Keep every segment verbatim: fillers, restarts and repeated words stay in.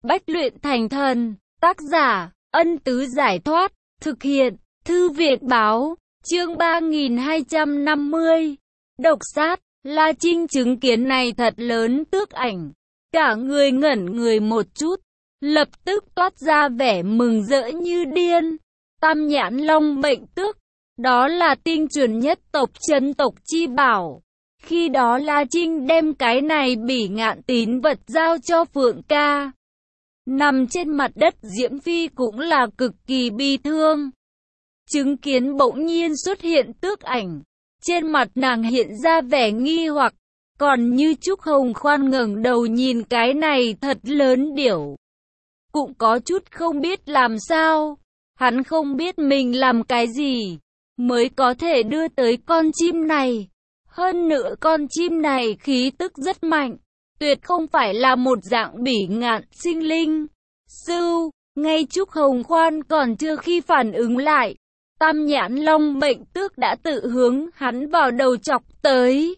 Bách luyện thành thần. Tác giả, Ân Tứ Giải Thoát. Thực hiện, Thư Việt Báo. Chương ba nghìn hai trăm năm mươi. Độc sát. La Trinh chứng kiến này thật lớn tước ảnh. Cả người ngẩn người một chút. Lập tức toát ra vẻ mừng rỡ như điên. Tam nhãn long mệnh tước. Đó là tinh chuẩn nhất tộc chân tộc chi bảo. Khi đó La Trinh đem cái này bỉ ngạn tín vật giao cho Phượng ca. Nằm trên mặt đất Diễm Phi cũng là cực kỳ bi thương. Chứng kiến bỗng nhiên xuất hiện tước ảnh. Trên mặt nàng hiện ra vẻ nghi hoặc. Còn Như Trúc Hồng khoan ngẩng đầu nhìn cái này thật lớn điểu. Cũng có chút không biết làm sao. Hắn không biết mình làm cái gì mới có thể đưa tới con chim này. Hơn nữa con chim này khí tức rất mạnh. Tuyệt không phải là một dạng bỉ ngạn sinh linh. Sư, ngay Trúc Hồng khoan còn chưa khi phản ứng lại. Tam nhãn long mệnh tước đã tự hướng hắn vào đầu chọc tới.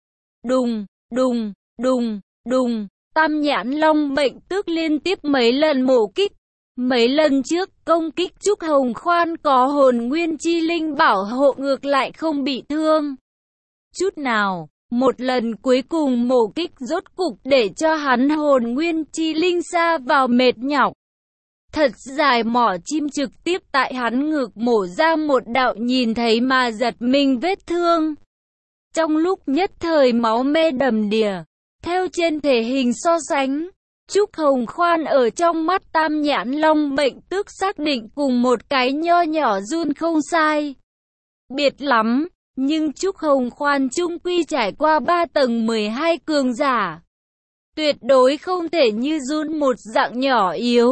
Đùng, đùng, đùng, đùng. Tam nhãn long mệnh tước liên tiếp mấy lần mổ kích. Mấy lần trước công kích Trúc Hồng khoan có hồn nguyên chi linh bảo hộ ngược lại không bị thương chút nào. Một lần cuối cùng mổ kích rốt cục để cho hắn hồn nguyên chi linh xa vào mệt nhọc. Thật dài mỏ chim trực tiếp tại hắn ngực mổ ra một đạo nhìn thấy mà giật mình vết thương. Trong lúc nhất thời máu me đầm đìa. Theo trên thể hình so sánh, Trúc Hồng khoan ở trong mắt tam nhãn long mệnh tước xác định cùng một cái nho nhỏ run không sai biệt lắm. Nhưng Trúc Hồng khoan chung quy trải qua ba tầng mười hai cường giả. Tuyệt đối không thể như run một dạng nhỏ yếu.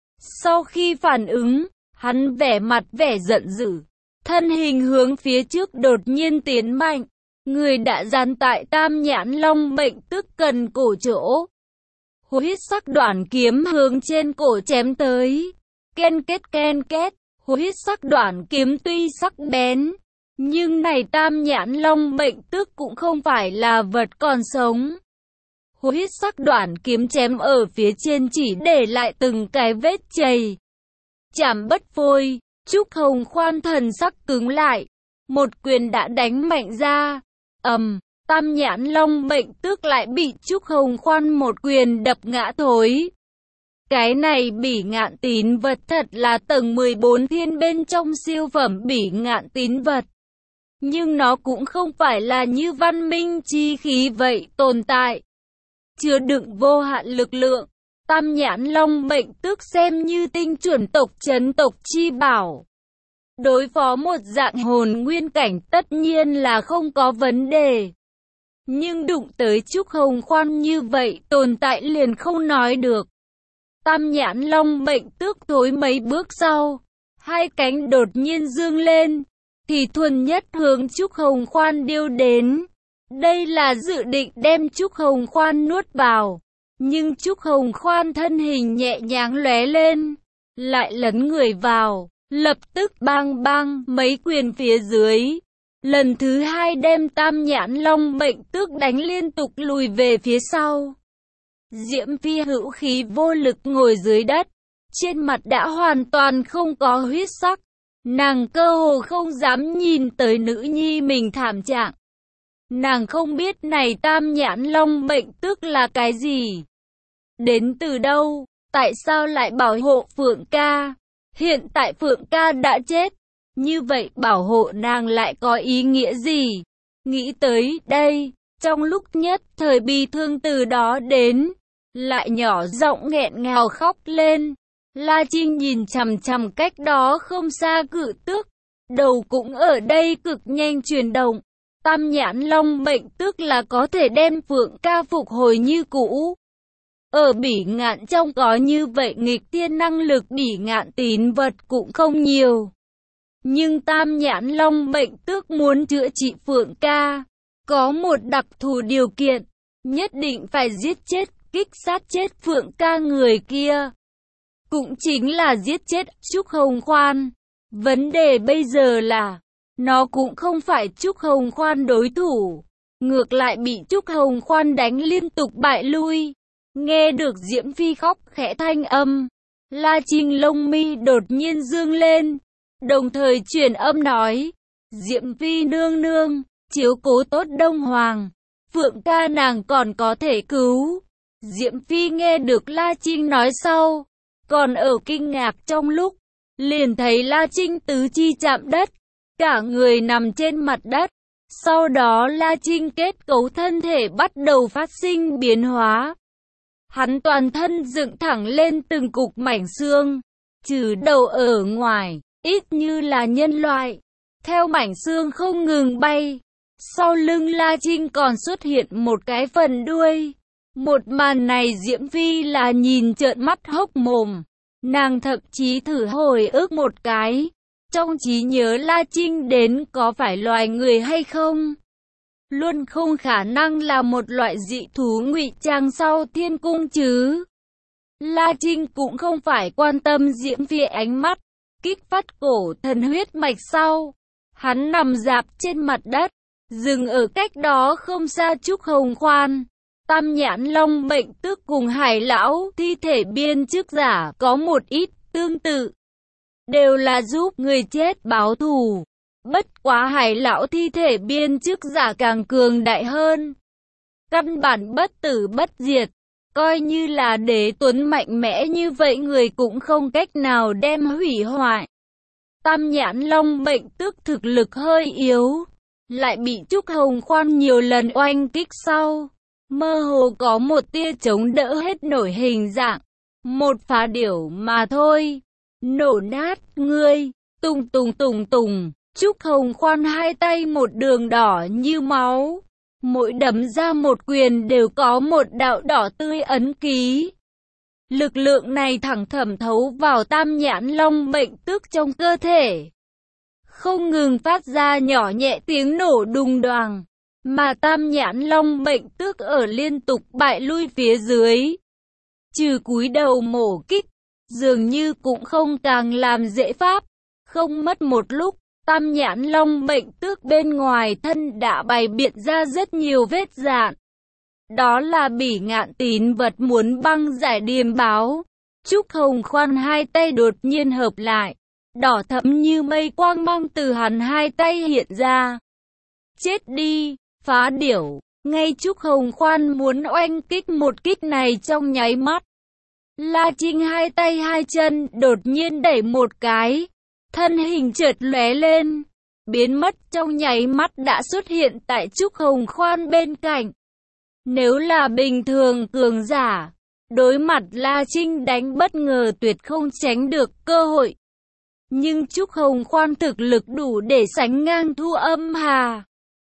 Sau khi phản ứng, hắn vẻ mặt vẻ giận dữ. Thân hình hướng phía trước đột nhiên tiến mạnh. Người đã dàn tại tam nhãn long mệnh tức cần cổ chỗ. Huyết sắc đoạn kiếm hướng trên cổ chém tới. Ken kết ken kết. Huyết sắc đoạn kiếm tuy sắc bén. Nhưng này tam nhãn long mệnh tước cũng không phải là vật còn sống. Huyết sắc đoạn kiếm chém ở phía trên chỉ để lại từng cái vết chày. Chảm bất phôi, Trúc Hồng khoan thần sắc cứng lại. Một quyền đã đánh mạnh ra. Ầm, um, tam nhãn long mệnh tước lại bị Trúc Hồng khoan một quyền đập ngã thối. Cái này bỉ ngạn tín vật thật là tầng mười bốn thiên bên trong siêu phẩm bỉ ngạn tín vật. Nhưng nó cũng không phải là như văn minh chi khí vậy tồn tại. Chứa đựng vô hạn lực lượng. Tam nhãn long mệnh tước xem như tinh chuẩn tộc chấn tộc chi bảo. Đối phó một dạng hồn nguyên cảnh tất nhiên là không có vấn đề. Nhưng đụng tới Trúc Hồng khoan như vậy tồn tại liền không nói được. Tam nhãn long mệnh tước thối mấy bước sau. Hai cánh đột nhiên dương lên. Thì thuần nhất hướng Trúc Hồng khoan điêu đến. Đây là dự định đem Trúc Hồng khoan nuốt vào. Nhưng Trúc Hồng khoan thân hình nhẹ nhàng lóe lên. Lại lấn người vào. Lập tức bang bang mấy quyền phía dưới. Lần thứ hai đem tam nhãn long mệnh tước đánh liên tục lùi về phía sau. Diễm Phi hữu khí vô lực ngồi dưới đất. Trên mặt đã hoàn toàn không có huyết sắc. Nàng cơ hồ không dám nhìn tới nữ nhi mình thảm trạng. Nàng không biết này tam nhãn long mệnh tước là cái gì. Đến từ đâu, tại sao lại bảo hộ Phượng ca. Hiện tại Phượng ca đã chết. Như vậy bảo hộ nàng lại có ý nghĩa gì? Nghĩ tới đây, trong lúc nhất thời bi thương từ đó đến, lại nhỏ giọng nghẹn ngào khóc lên. La Trinh nhìn chằm chằm cách đó không xa cự tước. Đầu cũng ở đây cực nhanh chuyển động. Tam nhãn long mệnh tước là có thể đem Phượng ca phục hồi như cũ. Ở bỉ ngạn trong có như vậy nghịch thiên năng lực bỉ ngạn tín vật cũng không nhiều. Nhưng tam nhãn long mệnh tước muốn chữa trị Phượng ca. Có một đặc thù điều kiện. Nhất định phải giết chết, kích sát chết Phượng ca người kia. Cũng chính là giết chết Trúc Hồng khoan. Vấn đề bây giờ là, nó cũng không phải Trúc Hồng khoan đối thủ. Ngược lại bị Trúc Hồng khoan đánh liên tục bại lui. Nghe được Diễm Phi khóc khẽ thanh âm, La Trinh lông mi đột nhiên dương lên, đồng thời truyền âm nói, Diễm Phi nương nương, chiếu cố tốt Đông Hoàng, Phượng ca nàng còn có thể cứu. Diễm Phi nghe được La Trinh nói sau, còn ở kinh ngạc trong lúc, liền thấy La Trinh tứ chi chạm đất, cả người nằm trên mặt đất. Sau đó La Trinh kết cấu thân thể bắt đầu phát sinh biến hóa. Hắn toàn thân dựng thẳng lên từng cục mảnh xương, trừ đầu ở ngoài, ít như là nhân loại. Theo mảnh xương không ngừng bay, sau lưng La Trinh còn xuất hiện một cái phần đuôi. Một màn này Diễm Phi là nhìn trợn mắt hốc mồm. Nàng thậm chí thử hồi ức một cái, trong trí nhớ La Trinh đến có phải loài người hay không? Luôn không khả năng là một loại dị thú ngụy trang sau thiên cung chứ. La Trinh cũng không phải quan tâm Diễm Phi ánh mắt, kích phát cổ thần huyết mạch sau. Hắn nằm dạp trên mặt đất, dừng ở cách đó không xa Trúc Hồng Khoan. Tam Nhãn Long Mệnh Tước cùng Hải lão thi thể biên chức giả có một ít tương tự, đều là giúp người chết báo thù. Bất quá Hải lão thi thể biên chức giả càng cường đại hơn, căn bản bất tử bất diệt, coi như là đế tuấn mạnh mẽ như vậy người cũng không cách nào đem hủy hoại. Tam Nhãn Long Mệnh Tước thực lực hơi yếu, lại bị Trúc Hồng Khoan nhiều lần oanh kích sau, mơ hồ có một tia chống đỡ hết nổi hình dạng, một phá điểu mà thôi, nổ nát ngươi, tùng tùng tùng tùng, Trúc Hồng Khoan hai tay một đường đỏ như máu, mỗi đấm ra một quyền đều có một đạo đỏ tươi ấn ký. Lực lượng này thẳng thẩm thấu vào Tam Nhãn Long Mệnh Tước trong cơ thể, không ngừng phát ra nhỏ nhẹ tiếng nổ đùng đoàng. Mà Tam Nhãn Long Mệnh Tước ở liên tục bại lui phía dưới, trừ cúi đầu mổ kích, dường như cũng không càng làm dễ pháp. Không mất một lúc, Tam Nhãn Long Mệnh Tước bên ngoài thân đã bày biện ra rất nhiều vết dạn. Đó là Bỉ Ngạn tín vật muốn băng giải điềm báo. Trúc Hồng Khoan hai tay đột nhiên hợp lại, đỏ thẫm như mây quang mang từ hắn hai tay hiện ra. Chết đi! Phá điểu, ngay Trúc Hồng Khoan muốn oanh kích một kích này trong nháy mắt. La Trinh hai tay hai chân đột nhiên đẩy một cái, thân hình chợt lóe lên, biến mất trong nháy mắt đã xuất hiện tại Trúc Hồng Khoan bên cạnh. Nếu là bình thường cường giả, đối mặt La Trinh đánh bất ngờ tuyệt không tránh được cơ hội. Nhưng Trúc Hồng Khoan thực lực đủ để sánh ngang Thu Âm Hà.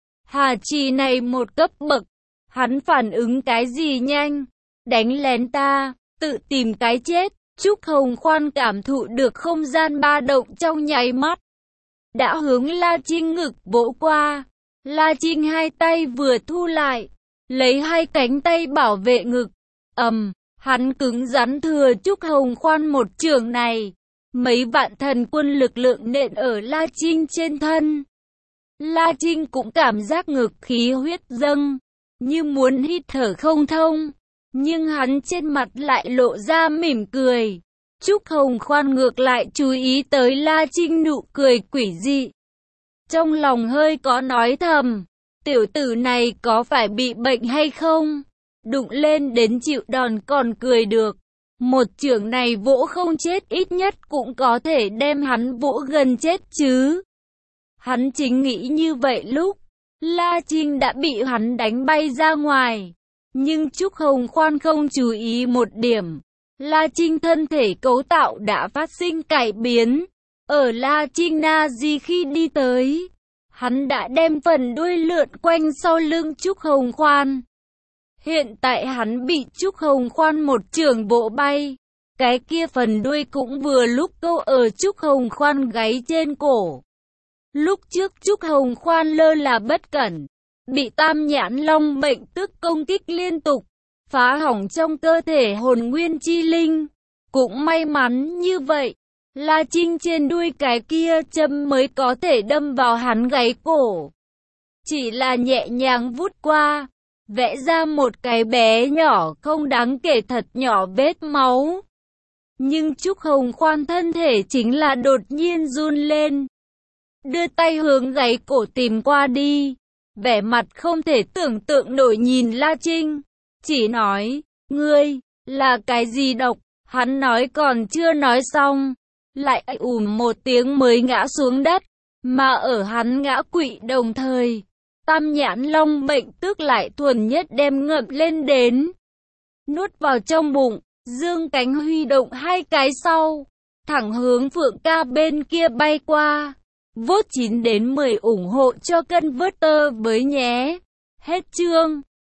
Hà Trì này một cấp bậc, hắn phản ứng cái gì nhanh, đánh lén ta, tự tìm cái chết. Trúc Hồng Khoan cảm thụ được không gian ba động trong nháy mắt, đã hướng La Trinh ngực vỗ qua. La Trinh hai tay vừa thu lại, lấy hai cánh tay bảo vệ ngực, ầm, hắn cứng rắn thừa Trúc Hồng Khoan một trường này, mấy vạn thần quân lực lượng nện ở La Trinh trên thân. La Trinh cũng cảm giác ngực khí huyết dâng, như muốn hít thở không thông, nhưng hắn trên mặt lại lộ ra mỉm cười. Trúc Hồng Khoan ngược lại chú ý tới La Trinh nụ cười quỷ dị. Trong lòng hơi có nói thầm, tiểu tử này có phải bị bệnh hay không? Đụng lên đến chịu đòn còn cười được. Một chưởng này vỗ không chết ít nhất cũng có thể đem hắn vỗ gần chết chứ. Hắn chính nghĩ như vậy lúc, La Trinh đã bị hắn đánh bay ra ngoài. Nhưng Trúc Hồng Khoan không chú ý một điểm. La Trinh thân thể cấu tạo đã phát sinh cải biến. Ở La Trinh Na Di khi đi tới, hắn đã đem phần đuôi lượn quanh sau lưng Trúc Hồng Khoan. Hiện tại hắn bị Trúc Hồng Khoan một chưởng vỗ bay. Cái kia phần đuôi cũng vừa lúc câu ở Trúc Hồng Khoan gáy trên cổ. Lúc trước Trúc Hồng Khoan lơ là bất cẩn, bị Tam Nhãn Long Mệnh Tước công kích liên tục, phá hỏng trong cơ thể hồn nguyên chi linh. Cũng may mắn như vậy, La Trinh trên đuôi cái kia châm mới có thể đâm vào hắn gáy cổ. Chỉ là nhẹ nhàng vút qua, vẽ ra một cái bé nhỏ không đáng kể thật nhỏ vết máu. Nhưng Trúc Hồng Khoan thân thể chính là đột nhiên run lên, đưa tay hướng gáy cổ tìm qua đi, vẻ mặt không thể tưởng tượng nổi nhìn La Trinh, chỉ nói, ngươi, là cái gì độc, hắn nói còn chưa nói xong, lại ùm một tiếng mới ngã xuống đất, mà ở hắn ngã quỵ đồng thời, Tam Nhãn Long bệnh tước lại thuần nhất đem ngậm lên đến, nuốt vào trong bụng, dương cánh huy động hai cái sau, thẳng hướng Phượng Ca bên kia bay qua. Vote chín đến mười ủng hộ cho Cân Vớt Tơ với nhé. Hết chương.